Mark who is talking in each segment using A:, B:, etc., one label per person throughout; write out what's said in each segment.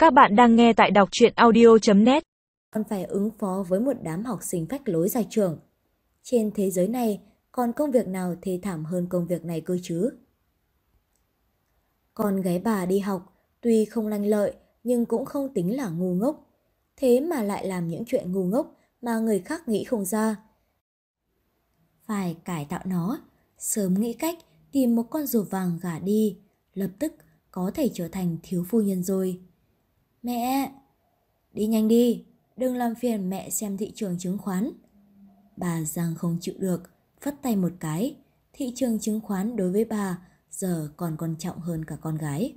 A: Các bạn đang nghe tại đọc truyện audio.net.
B: Còn phải ứng phó với một đám học sinh phách lối ra trường. Trên thế giới này, còn công việc nào thê thảm hơn công việc này cơ chứ? Con gái bà đi học, tuy không lanh lợi nhưng cũng không tính là ngu ngốc. Thế mà lại làm những chuyện ngu ngốc mà người khác nghĩ không ra. Phải cải tạo nó, sớm nghĩ cách tìm một con rùa vàng gả đi, lập tức có thể trở thành thiếu phu nhân rồi. Mẹ! Đi nhanh đi, đừng làm phiền mẹ xem thị trường chứng khoán. Bà Giang không chịu được, phất tay một cái. Thị trường chứng khoán đối với bà giờ còn quan trọng hơn cả con gái.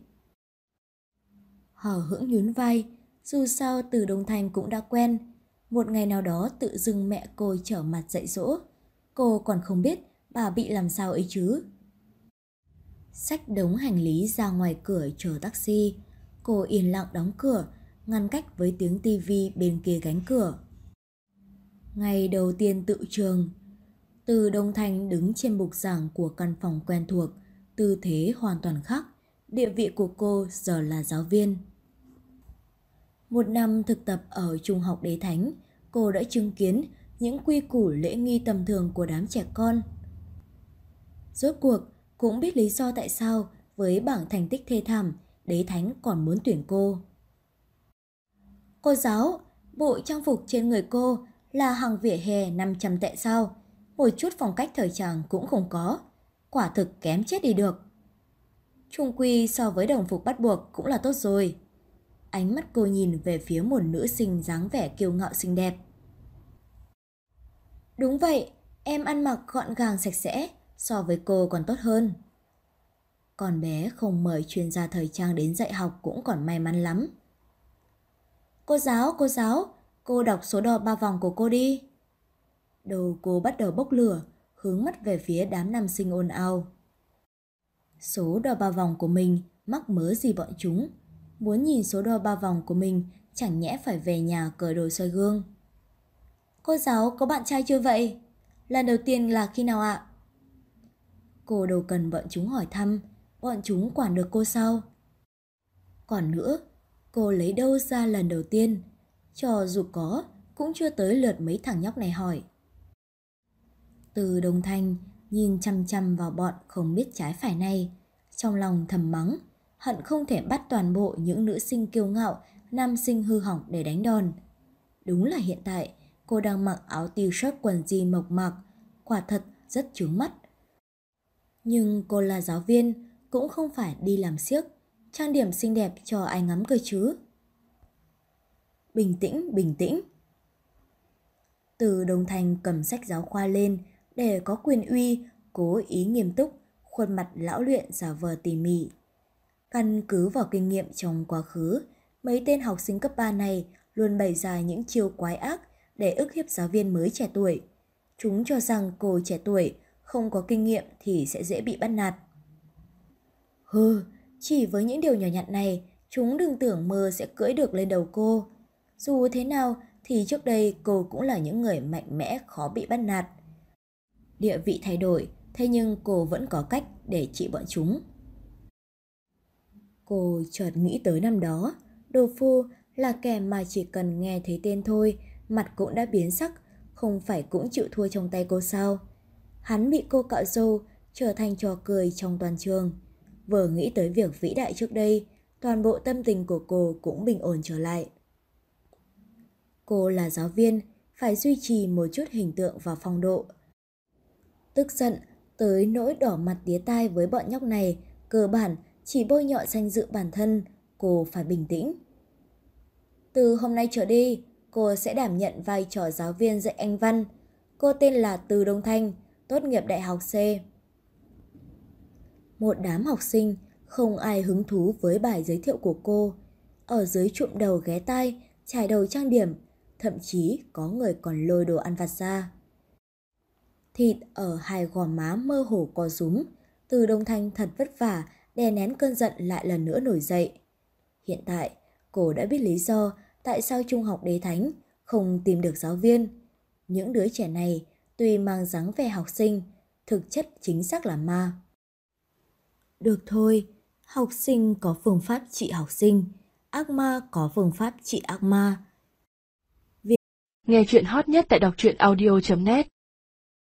B: Hờ hững nhún vai, dù sao từ Đông Thành cũng đã quen. Một ngày nào đó tự dưng mẹ cô trở mặt dạy dỗ. Cô còn không biết bà bị làm sao ấy chứ. Xách đống hành lý ra ngoài cửa chờ taxi. Cô yên lặng đóng cửa, ngăn cách với tiếng tivi bên kia cánh cửa. Ngày đầu tiên tự trường, Từ Đông Thành đứng trên bục giảng của căn phòng quen thuộc, tư thế hoàn toàn khác. Địa vị của cô giờ là giáo viên. Một năm thực tập ở Trung học Đế Thánh, cô đã chứng kiến những quy củ lễ nghi tầm thường của đám trẻ con. Rốt cuộc, cũng biết lý do tại sao với bảng thành tích thê thảm, Đế Thánh còn muốn tuyển cô. Cô giáo, bộ trang phục trên người cô là hàng vỉa hè 500 tệ sao? Một chút phong cách thời trang cũng không có. Quả thực kém chết đi được. Chung quy so với đồng phục bắt buộc cũng là tốt rồi. Ánh mắt cô nhìn về phía một nữ sinh dáng vẻ kiêu ngạo xinh đẹp. Đúng vậy, em ăn mặc gọn gàng sạch sẽ, so với cô còn tốt hơn. Con bé không mời chuyên gia thời trang đến dạy học cũng còn may mắn lắm. Cô giáo, cô đọc số đo 3 vòng của cô đi. Đầu cô bắt đầu bốc lửa, hướng mắt về phía đám nam sinh ồn ào. Số đo 3 vòng của mình mắc mớ gì bọn chúng. Muốn nhìn số đo 3 vòng của mình chẳng nhẽ phải về nhà cởi đồ soi gương. Cô giáo có bạn trai chưa vậy? Lần đầu tiên là khi nào ạ? Cô đâu cần bọn chúng hỏi thăm, bọn chúng quản được cô sao? Còn nữa, cô lấy đâu ra lần đầu tiên? Cho dù có, cũng chưa tới lượt mấy thằng nhóc này hỏi. Từ Đông Thanh nhìn chăm chăm vào bọn không biết trái phải này, trong lòng thầm mắng, hận không thể bắt toàn bộ những nữ sinh kiêu ngạo, nam sinh hư hỏng để đánh đòn. Đúng là hiện tại, cô đang mặc áo t-shirt quần jean mộc mạc, quả thật rất chướng mắt. Nhưng cô là giáo viên, cũng không phải đi làm xiếc, trang điểm xinh đẹp cho ai ngắm cơ chứ. Bình tĩnh, bình tĩnh. Từ Đông Thành cầm sách giáo khoa lên để có quyền uy, cố ý nghiêm túc, khuôn mặt lão luyện giả vờ tỉ mỉ. Căn cứ vào kinh nghiệm trong quá khứ, mấy tên học sinh cấp 3 này luôn bày ra những chiêu quái ác để ức hiếp giáo viên mới trẻ tuổi. Chúng cho rằng cô trẻ tuổi không có kinh nghiệm thì sẽ dễ bị bắt nạt. Hừ, chỉ với những điều nhỏ nhặt này, chúng đừng tưởng mơ sẽ cưỡi được lên đầu cô. Dù thế nào thì trước đây cô cũng là những người mạnh mẽ khó bị bắt nạt. Địa vị thay đổi, thế nhưng cô vẫn có cách để trị bọn chúng. Cô chợt nghĩ tới năm đó, Đồ Phu là kẻ mà chỉ cần nghe thấy tên thôi, mặt cũng đã biến sắc, không phải cũng chịu thua trong tay cô sao? Hắn bị cô cạo râu, trở thành trò cười trong toàn trường. Vừa nghĩ tới việc vĩ đại trước đây, toàn bộ tâm tình của cô cũng bình ổn trở lại. Cô là giáo viên, phải duy trì một chút hình tượng và phong độ. Tức giận, tới nỗi đỏ mặt tía tai với bọn nhóc này, cơ bản chỉ bôi nhọ danh dự bản thân, cô phải bình tĩnh. Từ hôm nay trở đi, cô sẽ đảm nhận vai trò giáo viên dạy Anh văn. Cô tên là Từ Đông Thanh, tốt nghiệp đại học C. Một đám học sinh, không ai hứng thú với bài giới thiệu của cô. Ở dưới trụm đầu ghé tai, chải đầu trang điểm, thậm chí có người còn lôi đồ ăn vặt ra. Thịt ở hai gò má mơ hồ co rúm, Từ Đông Thanh thật vất vả đè nén cơn giận lại lần nữa nổi dậy. Hiện tại, cô đã biết lý do tại sao Trung học Đế Thánh không tìm được giáo viên. Những đứa trẻ này tuy mang dáng vẻ học sinh, thực chất chính xác là ma. Được thôi, học sinh có phương pháp trị học sinh. ác ma có phương pháp trị ác ma.
A: Nghe chuyện hot nhất tại đọc truyện audio.net